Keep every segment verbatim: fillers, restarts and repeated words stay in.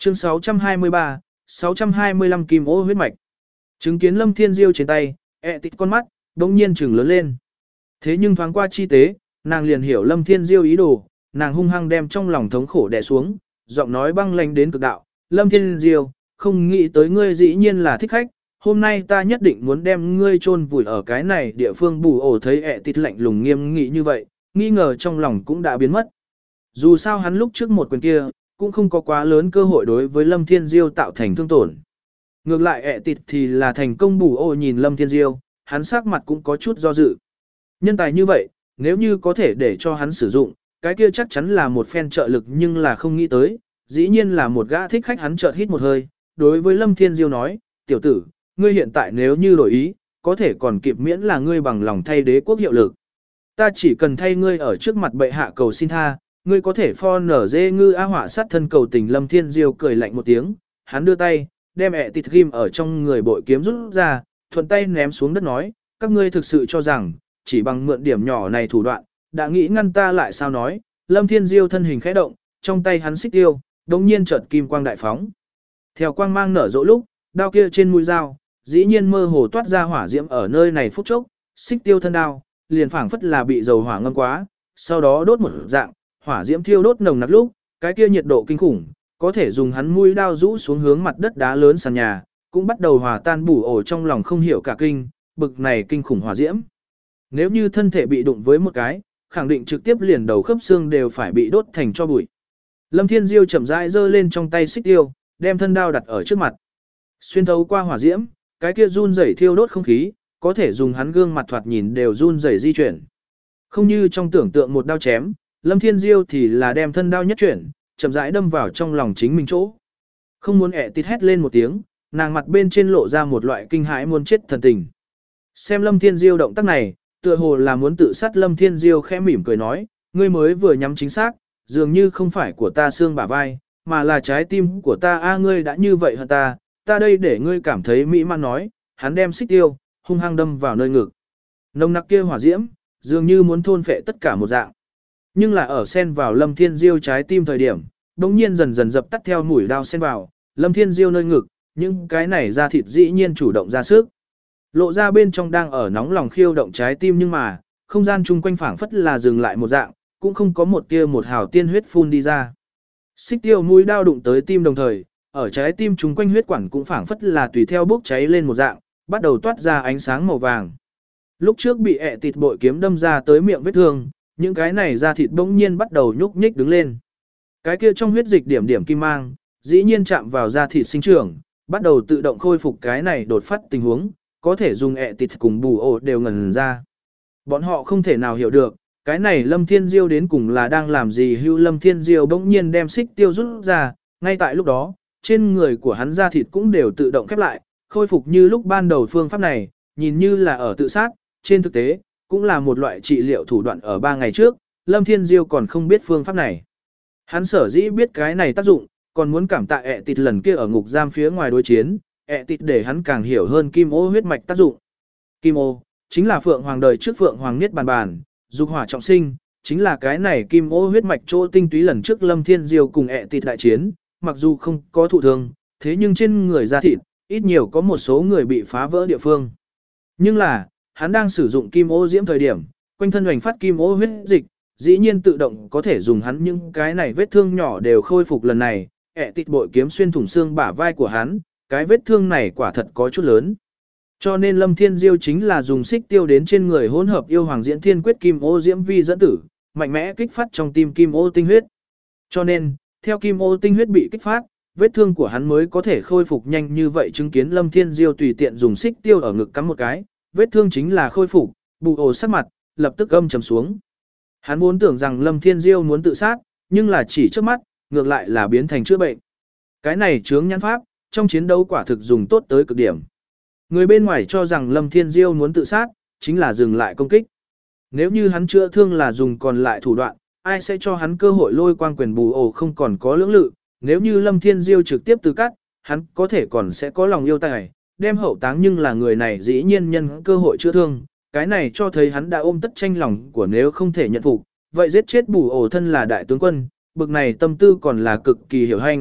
Chương sáu trăm hai mươi ba, sáu trăm hai mươi lăm kim ô huyết mạch. Chứng kiến Lâm Thiên Diêu trên tay, ẹ tịt con mắt, đống nhiên trừng lớn lên. Thế nhưng thoáng qua chi tế, nàng liền hiểu Lâm Thiên Diêu ý đồ, nàng hung hăng đem trong lòng thống khổ đè xuống, giọng nói băng lãnh đến cực đạo, Lâm Thiên Diêu, không nghĩ tới ngươi dĩ nhiên là thích khách, hôm nay ta nhất định muốn đem ngươi chôn vùi ở cái này địa phương bù ổ. Thấy ẹ tịt lạnh lùng nghiêm nghị như vậy, nghi ngờ trong lòng cũng đã biến mất. Dù sao hắn lúc trước một quyền kia, cũng không có quá lớn cơ hội đối với Lâm Thiên Diêu tạo thành thương tổn. Ngược lại ẹ tịt thì là thành công bù ổ nhìn Lâm Thiên Diêu, hắn sắc mặt cũng có chút do dự. Nhân tài như vậy, nếu như có thể để cho hắn sử dụng, cái kia chắc chắn là một phen trợ lực, nhưng là không nghĩ tới, dĩ nhiên là một gã thích khách. Hắn chợt hít một hơi, đối với Lâm Thiên Diêu nói, tiểu tử, ngươi hiện tại nếu như đổi ý, có thể còn kịp, miễn là ngươi bằng lòng thay đế quốc hiệu lực. Ta chỉ cần thay ngươi ở trước mặt bệ hạ cầu xin tha, ngươi có thể pho nở dê ngư a họa sát thân cầu tình. Lâm Thiên Diêu cười lạnh một tiếng, hắn đưa tay, đem ẹ tịt ghim ở trong người bội kiếm rút ra, thuận tay ném xuống đất nói, các ngươi thực sự cho rằng, chỉ bằng mượn điểm nhỏ này thủ đoạn, đã nghĩ ngăn ta lại sao? Nói, Lâm Thiên Diêu thân hình khẽ động, trong tay hắn xích tiêu, đống nhiên chợt kim quang đại phóng. Theo quang mang nở rộ lúc, đao kia trên mũi dao, dĩ nhiên mơ hồ toát ra hỏa diễm. Ở nơi này phút chốc, xích tiêu thân đao, liền phảng phất là bị dầu hỏa ngâm quá, sau đó đốt một dạng, hỏa diễm thiêu đốt nồng nặc lúc, cái kia nhiệt độ kinh khủng, có thể dùng hắn mũi đao rũ xuống hướng mặt đất đá lớn sàn nhà, cũng bắt đầu hòa tan bù ổ trong lòng không hiểu cả kinh, bực này kinh khủng hỏa diễm. Nếu như thân thể bị đụng với một cái, khẳng định trực tiếp liền đầu khớp xương đều phải bị đốt thành tro bụi. Lâm Thiên Diêu chậm rãi giơ lên trong tay xích tiêu, đem thân đao đặt ở trước mặt. Xuyên thấu qua hỏa diễm, cái kia run rẩy thiêu đốt không khí, có thể dùng hắn gương mặt thoạt nhìn đều run rẩy di chuyển. Không như trong tưởng tượng một đao chém, Lâm Thiên Diêu thì là đem thân đao nhất chuyển, chậm rãi đâm vào trong lòng chính mình chỗ. Không muốn ẹ tịt hét lên một tiếng, nàng mặt bên trên lộ ra một loại kinh hãi muốn chết thần tình. Xem Lâm Thiên Diêu động tác này, tựa hồ là muốn tự sát. Lâm Thiên Diêu khẽ mỉm cười nói, ngươi mới vừa nhắm chính xác, dường như không phải của ta xương bả vai, mà là trái tim của ta. A ngươi đã như vậy hơn ta, ta đây để ngươi cảm thấy mỹ mãn. Nói, hắn đem xích tiêu, hung hăng đâm vào nơi ngực. Nồng nặc kia hỏa diễm, dường như muốn thôn phệ tất cả một dạng. Nhưng là ở xen vào Lâm Thiên Diêu trái tim thời điểm, đống nhiên dần dần dập tắt theo mũi đao xen vào, Lâm Thiên Diêu nơi ngực, nhưng cái này da thịt dĩ nhiên chủ động ra sức. Lộ ra bên trong đang ở nóng lòng khiêu động trái tim, nhưng mà, không gian chung quanh phảng phất là dừng lại một dạng, cũng không có một tia một hào tiên huyết phun đi ra. Xích tiêu mũi đao đụng tới tim đồng thời, ở trái tim chung quanh huyết quản cũng phảng phất là tùy theo bốc cháy lên một dạng, bắt đầu toát ra ánh sáng màu vàng. Lúc trước bị ẹ tịt bội kiếm đâm ra tới miệng vết thương, những cái này da thịt bỗng nhiên bắt đầu nhúc nhích đứng lên. Cái kia trong huyết dịch điểm điểm kim mang, dĩ nhiên chạm vào da thịt sinh trưởng, bắt đầu tự động khôi phục. Cái này đột phát tình huống, có thể dùng ẹ tịt cùng bù ổ đều ngẩn ra. Bọn họ không thể nào hiểu được, cái này Lâm Thiên Diêu đến cùng là đang làm gì. Hưu Lâm Thiên Diêu bỗng nhiên đem xích tiêu rút ra, ngay tại lúc đó, trên người của hắn da thịt cũng đều tự động khép lại, khôi phục như lúc ban đầu. Phương pháp này, nhìn như là ở tự sát, trên thực tế, cũng là một loại trị liệu thủ đoạn. Ở ba ngày trước, Lâm Thiên Diêu còn không biết phương pháp này. Hắn sở dĩ biết cái này tác dụng, còn muốn cảm tạ ẹ tịt lần kia ở ngục giam phía ngoài đối chiến, ẹ tịt để hắn càng hiểu hơn kim ô huyết mạch tác dụng. Kim ô, chính là Phượng Hoàng đời trước Phượng Hoàng Niết Bàn Bàn, dục hỏa trọng sinh, chính là cái này kim ô huyết mạch chỗ tinh túy. Lần trước Lâm Thiên Diêu cùng ẹ tịt đại chiến, mặc dù không có thụ thương, thế nhưng trên người da thịt, ít nhiều có một số người bị phá vỡ địa phương. Nhưng là, hắn đang sử dụng kim ô diễm thời điểm, quanh thân hoành phát kim ô huyết dịch, dĩ nhiên tự động có thể dùng hắn những cái này vết thương nhỏ đều khôi phục. Lần này, ẹ tịt bội kiếm xuyên thủng xương bả vai của hắn, cái vết thương này quả thật có chút lớn. Cho nên Lâm Thiên Diêu chính là dùng xích tiêu đến trên người hỗn hợp yêu hoàng diễn thiên quyết kim ô diễm vi dẫn tử, mạnh mẽ kích phát trong tim kim ô tinh huyết. Cho nên, theo kim ô tinh huyết bị kích phát, vết thương của hắn mới có thể khôi phục nhanh như vậy. Chứng kiến Lâm Thiên Diêu tùy tiện dùng xích tiêu ở ngực cắm một cái, vết thương chính là khôi phục, bù ổ sắc mặt, lập tức âm trầm xuống. Hắn vốn tưởng rằng Lâm Thiên Diêu muốn tự sát, nhưng là chỉ trước mắt, ngược lại là biến thành chữa bệnh. Cái này chướng nhãn pháp, trong chiến đấu quả thực dùng tốt tới cực điểm. Người bên ngoài cho rằng Lâm Thiên Diêu muốn tự sát, chính là dừng lại công kích. Nếu như hắn chữa thương là dùng còn lại thủ đoạn, ai sẽ cho hắn cơ hội lôi quang quyền bù ổ không còn có lưỡng lự. Nếu như Lâm Thiên Diêu trực tiếp từ cắt, hắn có thể còn sẽ có lòng yêu tài, đem hậu táng, nhưng là người này dĩ nhiên nhân cơ hội chữa thương. Cái này cho thấy hắn đã ôm tất tranh lòng của, nếu không thể nhận phục, vậy giết chết bù ổ thân là đại tướng quân, bực này tâm tư còn là cực kỳ hiểu hanh,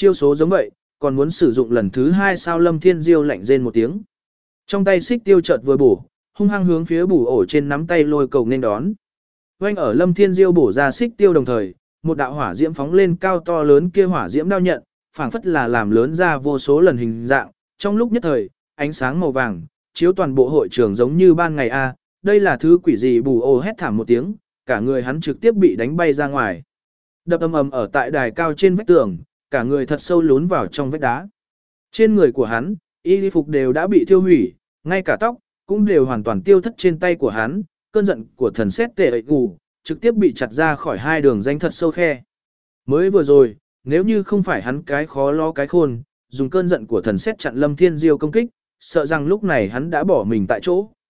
chiêu số giống vậy, còn muốn sử dụng lần thứ hai sao Lâm Thiên Diêu lạnh rên một tiếng. Trong tay xích tiêu chợt vừa bổ, hung hăng hướng phía bù ổ trên nắm tay lôi cầu nên đón. Oanh ở Lâm Thiên Diêu bổ ra xích tiêu đồng thời, một đạo hỏa diễm phóng lên cao to lớn kia hỏa diễm đao nhận, phảng phất là làm lớn ra vô số lần hình dạng, trong lúc nhất thời, ánh sáng màu vàng chiếu toàn bộ hội trường giống như ban ngày a, đây là thứ quỷ gì? Bù ổ hét thảm một tiếng, cả người hắn trực tiếp bị đánh bay ra ngoài. Đập ầm ầm ở tại đài cao trên vách tường, cả người thật sâu lún vào trong vách đá. Trên người của hắn, y phục đều đã bị thiêu hủy, ngay cả tóc cũng đều hoàn toàn tiêu thất trên tay của hắn, cơn giận của thần xét tệ ệ gù trực tiếp bị chặt ra khỏi hai đường danh thật sâu khe. Mới vừa rồi, nếu như không phải hắn cái khó lo cái khôn, dùng cơn giận của thần xét chặn Lâm Thiên Diêu công kích, sợ rằng lúc này hắn đã bỏ mình tại chỗ.